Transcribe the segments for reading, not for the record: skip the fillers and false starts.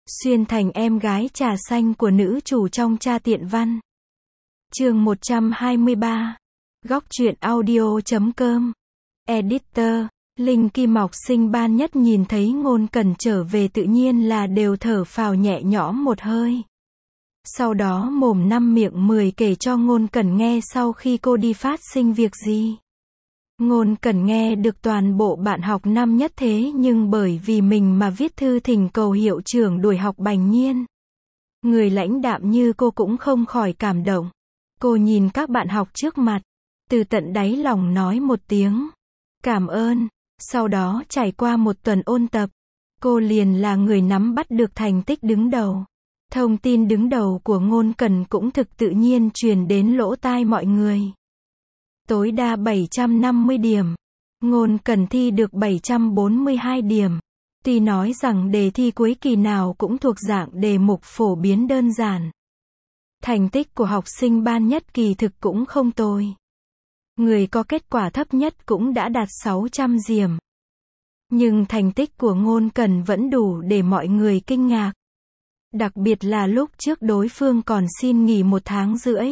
Xuyên thành em gái trà xanh của nữ chủ trong Cha Tiện Văn. Chương 123. Góc truyện audio.com. Editor. Linh Kim học sinh ban nhất nhìn thấy Ngôn Cẩn trở về tự nhiên là đều thở phào nhẹ nhõm một hơi. Sau đó mồm năm miệng 10 kể cho Ngôn Cẩn nghe sau khi cô đi phát sinh việc gì. Ngôn Cẩn nghe được toàn bộ bạn học năm nhất thế nhưng bởi vì mình mà viết thư thỉnh cầu hiệu trưởng đuổi học Bành Nhiên. Người lãnh đạm như cô cũng không khỏi cảm động. Cô nhìn các bạn học trước mặt, từ tận đáy lòng nói một tiếng cảm ơn. Sau đó trải qua một tuần ôn tập, cô liền là người nắm bắt được thành tích đứng đầu. Thông tin đứng đầu của Ngôn Cẩn cũng thực tự nhiên truyền đến lỗ tai mọi người. Tối đa 750 điểm. Ngôn Cẩn thi được 742 điểm. Tuy nói rằng đề thi cuối kỳ nào cũng thuộc dạng đề mục phổ biến đơn giản. Thành tích của học sinh ban nhất kỳ thực cũng không tồi. Người có kết quả thấp nhất cũng đã đạt 600 điểm. Nhưng thành tích của Ngôn Cẩn vẫn đủ để mọi người kinh ngạc. Đặc biệt là lúc trước đối phương còn xin nghỉ 1 tháng rưỡi.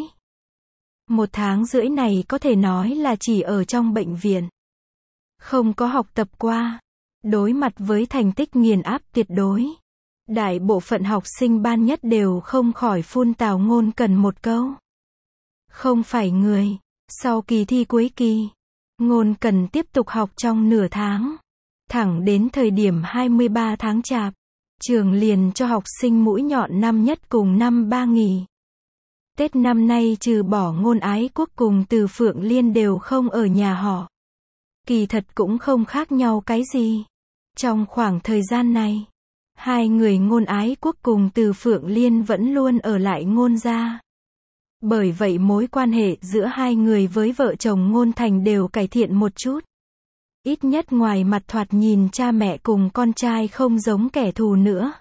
1 tháng rưỡi này có thể nói là chỉ ở trong bệnh viện. Không có học tập qua. Đối mặt với thành tích nghiền áp tuyệt đối. Đại bộ phận học sinh ban nhất đều không khỏi phun tào Ngôn Cẩn một câu. Không phải người. Sau kỳ thi cuối kỳ, Ngôn Cẩn tiếp tục học trong nửa tháng. Thẳng đến thời điểm 23 tháng Chạp, trường liền cho học sinh mũi nhọn năm nhất cùng năm 3 nghỉ. Tết năm nay trừ bỏ Ngôn Ái Quốc cùng Từ Phượng Liên đều không ở nhà họ. Kỳ thật cũng không khác nhau cái gì. Trong khoảng thời gian này, hai người Ngôn Ái Quốc cùng Từ Phượng Liên vẫn luôn ở lại Ngôn gia. Bởi vậy mối quan hệ giữa hai người với vợ chồng Ngôn Thành đều cải thiện một chút. Ít nhất ngoài mặt thoạt nhìn cha mẹ cùng con trai không giống kẻ thù nữa.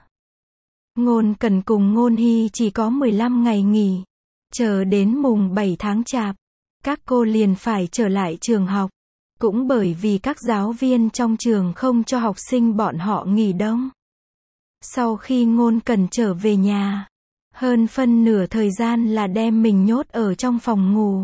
Ngôn Cẩn cùng Ngôn Hy chỉ có 15 ngày nghỉ. Chờ đến mùng 7 tháng Chạp, các cô liền phải trở lại trường học. Cũng bởi vì các giáo viên trong trường không cho học sinh bọn họ nghỉ đông. Sau khi Ngôn Cẩn trở về nhà, hơn phân nửa thời gian là đem mình nhốt ở trong phòng ngủ.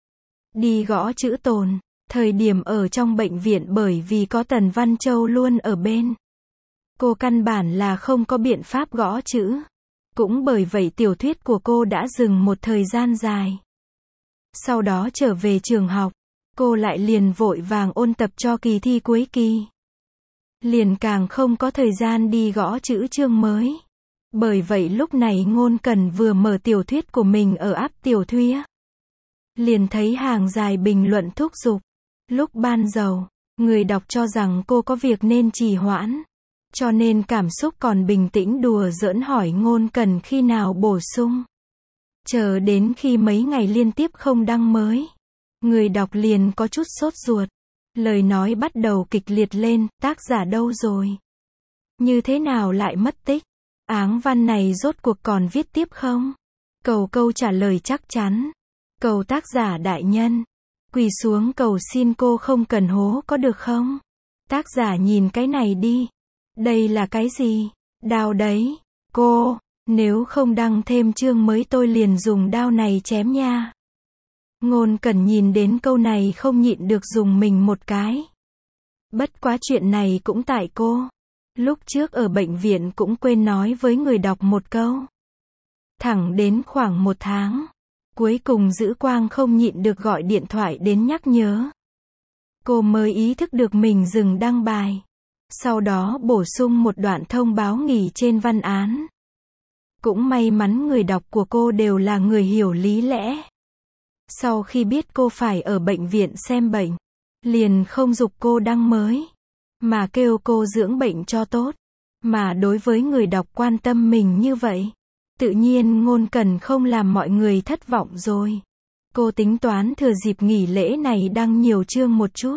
Đi gõ chữ tồn. Thời điểm ở trong bệnh viện bởi vì có Tần Văn Châu luôn ở bên. Cô căn bản là không có biện pháp gõ chữ. Cũng bởi vậy tiểu thuyết của cô đã dừng một thời gian dài. Sau đó trở về trường học, cô lại liền vội vàng ôn tập cho kỳ thi cuối kỳ. Liền càng không có thời gian đi gõ chữ chương mới. Bởi vậy lúc này Ngôn Cẩn vừa mở tiểu thuyết của mình ở app tiểu thuyết. Liền thấy hàng dài bình luận thúc giục. Lúc ban đầu, người đọc cho rằng cô có việc nên trì hoãn. Cho nên cảm xúc còn bình tĩnh đùa giỡn hỏi Ngôn Cẩn khi nào bổ sung. Chờ đến khi mấy ngày liên tiếp không đăng mới. Người đọc liền có chút sốt ruột. Lời nói bắt đầu kịch liệt lên, tác giả đâu rồi? Như thế nào lại mất tích? Áng văn này rốt cuộc còn viết tiếp không? Cầu câu trả lời chắc chắn. Cầu tác giả đại nhân. Quỳ xuống cầu xin cô không cần hố có được không? Tác giả nhìn cái này đi. Đây là cái gì? Đao đấy. Cô, nếu không đăng thêm chương mới tôi liền dùng đao này chém nha. Ngôn Cẩn nhìn đến câu này không nhịn được dùng mình một cái. Bất quá chuyện này cũng tại cô. Lúc trước ở bệnh viện cũng quên nói với người đọc một câu. Thẳng đến khoảng 1 tháng. Cuối cùng Dữ Quang không nhịn được gọi điện thoại đến nhắc nhớ. Cô mới ý thức được mình dừng đăng bài. Sau đó bổ sung một đoạn thông báo nghỉ trên văn án. Cũng may mắn người đọc của cô đều là người hiểu lý lẽ. Sau khi biết cô phải ở bệnh viện xem bệnh, liền không giục cô đăng mới, mà kêu cô dưỡng bệnh cho tốt. Mà đối với người đọc quan tâm mình như vậy, tự nhiên Ngôn Cẩn không làm mọi người thất vọng rồi. Cô tính toán thừa dịp nghỉ lễ này đăng nhiều chương một chút.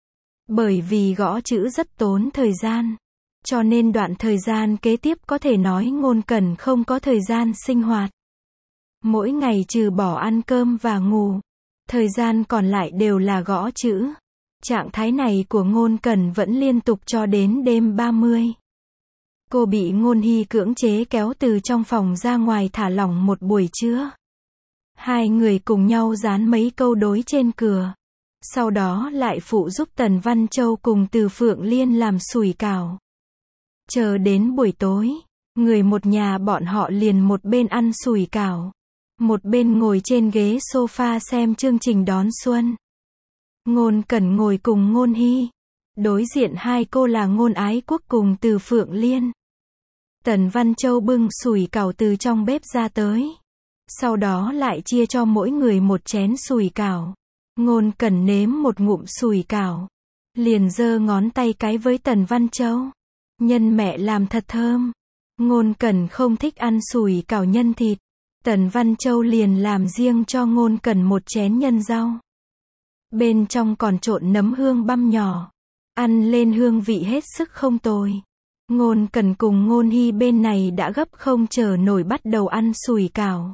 Bởi vì gõ chữ rất tốn thời gian. Cho nên đoạn thời gian kế tiếp có thể nói Ngôn Cẩn không có thời gian sinh hoạt. Mỗi ngày trừ bỏ ăn cơm và ngủ, thời gian còn lại đều là gõ chữ. Trạng thái này của Ngôn Cẩn vẫn liên tục cho đến đêm 30. Cô bị Ngôn Hy cưỡng chế kéo từ trong phòng ra ngoài thả lỏng một buổi trưa. Hai người cùng nhau dán mấy câu đối trên cửa. Sau đó lại phụ giúp Tần Văn Châu cùng Từ Phượng Liên làm sủi cảo. Chờ đến buổi tối, người một nhà bọn họ liền một bên ăn sủi cảo, một bên ngồi trên ghế sofa xem chương trình đón xuân. Ngôn Cẩn ngồi cùng Ngôn Hy. Đối diện hai cô là Ngôn Ái Quốc cùng Từ Phượng Liên. Tần Văn Châu bưng sủi cảo từ trong bếp ra tới. Sau đó lại chia cho mỗi người một chén sủi cảo. Ngôn Cẩn nếm một ngụm sủi cảo, liền giơ ngón tay cái với Tần Văn Châu. Nhân mẹ làm thật thơm. Ngôn Cẩn không thích ăn sủi cảo nhân thịt. Tần Văn Châu liền làm riêng cho Ngôn Cẩn một chén nhân rau. Bên trong còn trộn nấm hương băm nhỏ. Ăn lên hương vị hết sức không tồi. Ngôn Cẩn cùng Ngôn Hy bên này đã gấp không chờ nổi bắt đầu ăn sủi cảo.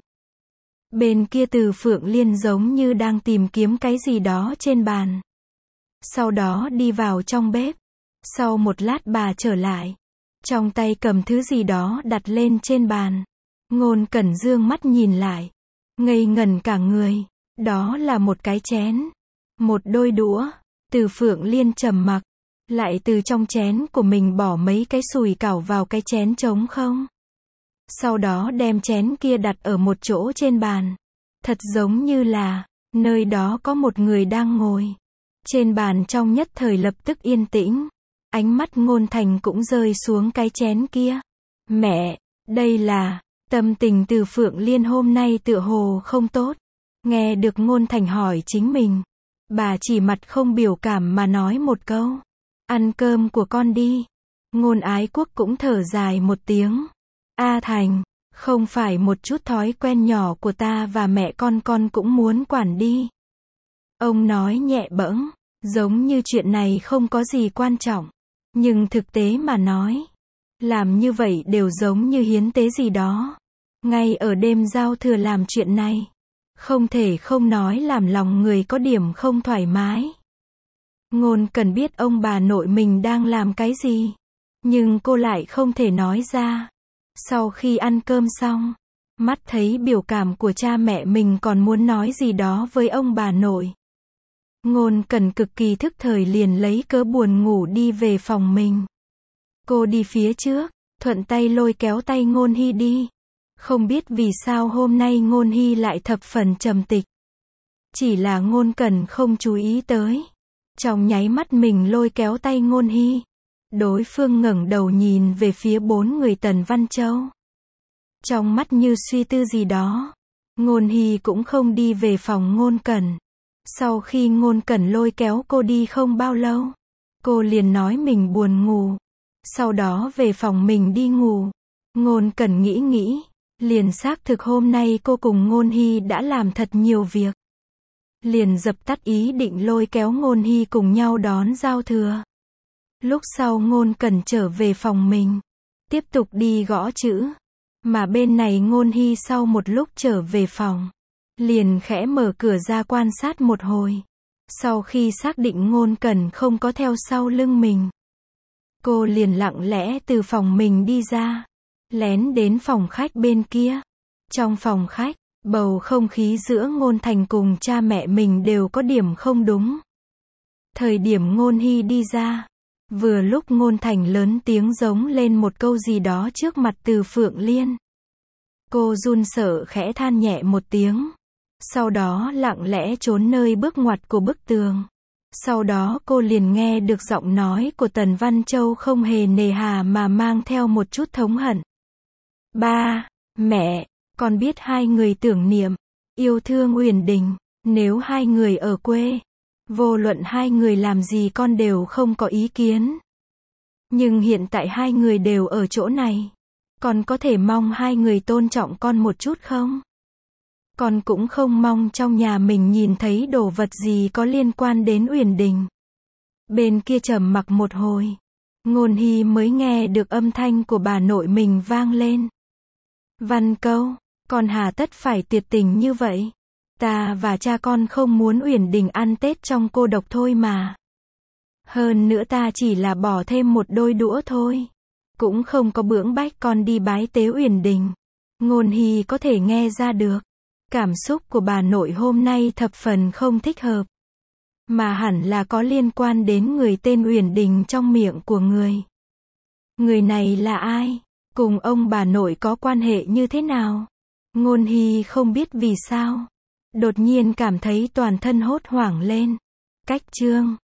Bên kia Từ Phượng Liên giống như đang tìm kiếm cái gì đó trên bàn. Sau đó đi vào trong bếp. Sau một lát bà trở lại. Trong tay cầm thứ gì đó đặt lên trên bàn. Ngôn Cẩn dương mắt nhìn lại. Ngây ngẩn cả người. Đó là một cái chén. Một đôi đũa. Từ Phượng Liên trầm mặc. Lại từ trong chén của mình bỏ mấy cái sủi cảo vào cái chén trống không. Sau đó đem chén kia đặt ở một chỗ trên bàn. Thật giống như là, nơi đó có một người đang ngồi. Trên bàn trong nhất thời lập tức yên tĩnh. Ánh mắt Ngôn Thành cũng rơi xuống cái chén kia. Mẹ, đây là, tâm tình Từ Phượng Liên hôm nay tựa hồ không tốt. Nghe được Ngôn Thành hỏi chính mình. Bà chỉ mặt không biểu cảm mà nói một câu. Ăn cơm của con đi. Ngôn Ái Quốc cũng thở dài một tiếng. A Thành, không phải một chút thói quen nhỏ của ta và mẹ con cũng muốn quản đi. Ông nói nhẹ bẫng, giống như chuyện này không có gì quan trọng. Nhưng thực tế mà nói, làm như vậy đều giống như hiến tế gì đó. Ngay ở đêm giao thừa làm chuyện này, không thể không nói làm lòng người có điểm không thoải mái. Ngôn Cần biết ông bà nội mình đang làm cái gì, nhưng cô lại không thể nói ra. Sau khi ăn cơm xong, mắt thấy biểu cảm của cha mẹ mình còn muốn nói gì đó với ông bà nội. Ngôn Cần cực kỳ thức thời liền lấy cớ buồn ngủ đi về phòng mình. Cô đi phía trước, thuận tay lôi kéo tay Ngôn Hy đi. Không biết vì sao hôm nay Ngôn Hy lại thập phần trầm tịch. Chỉ là Ngôn Cần không chú ý tới. Trong nháy mắt mình lôi kéo tay Ngôn Hy, đối phương ngẩng đầu nhìn về phía bốn người Tần Văn Châu. Trong mắt như suy tư gì đó. Ngôn Hy cũng không đi về phòng Ngôn Cẩn. Sau khi Ngôn Cẩn lôi kéo cô đi không bao lâu, cô liền nói mình buồn ngủ. Sau đó về phòng mình đi ngủ. Ngôn Cẩn nghĩ, liền xác thực hôm nay cô cùng Ngôn Hy đã làm thật nhiều việc. Liền dập tắt ý định lôi kéo Ngôn Hy cùng nhau đón giao thừa. Lúc sau Ngôn Cẩn trở về phòng mình, tiếp tục đi gõ chữ. Mà bên này Ngôn Hy sau một lúc trở về phòng, liền khẽ mở cửa ra quan sát một hồi. Sau khi xác định Ngôn Cẩn không có theo sau lưng mình, cô liền lặng lẽ từ phòng mình đi ra, lén đến phòng khách bên kia. Trong phòng khách, bầu không khí giữa Ngôn Thành cùng cha mẹ mình đều có điểm không đúng. Thời điểm Ngôn Hy đi ra, vừa lúc Ngôn Thành lớn tiếng giống lên một câu gì đó trước mặt Từ Phượng Liên. Cô run sợ khẽ than nhẹ một tiếng. Sau đó lặng lẽ trốn nơi bước ngoặt của bức tường. Sau đó cô liền nghe được giọng nói của Tần Văn Châu không hề nề hà mà mang theo một chút thống hận. Ba, mẹ, con biết hai người tưởng niệm, yêu thương Uyển Đình. Nếu hai người ở quê, vô luận hai người làm gì con đều không có ý kiến. Nhưng hiện tại hai người đều ở chỗ này. Con có thể mong hai người tôn trọng con một chút không? Con cũng không mong trong nhà mình nhìn thấy đồ vật gì có liên quan đến Uyển Đình. Bên kia trầm mặc một hồi, Ngôn Hy mới nghe được âm thanh của bà nội mình vang lên. Văn Câu, con hà tất phải tuyệt tình như vậy? Ta và cha con không muốn Uyển Đình ăn Tết trong cô độc thôi mà. Hơn nữa ta chỉ là bỏ thêm một đôi đũa thôi. cũng không có bưỡng bách con đi bái tế Uyển Đình. Ngôn Hy có thể nghe ra được, cảm xúc của bà nội hôm nay thập phần không thích hợp. Mà hẳn là có liên quan đến người tên Uyển Đình trong miệng của người. Người này là ai? Cùng ông bà nội có quan hệ như thế nào? Ngôn Hy không biết vì sao. Đột nhiên cảm thấy toàn thân hốt hoảng lên. Cách chương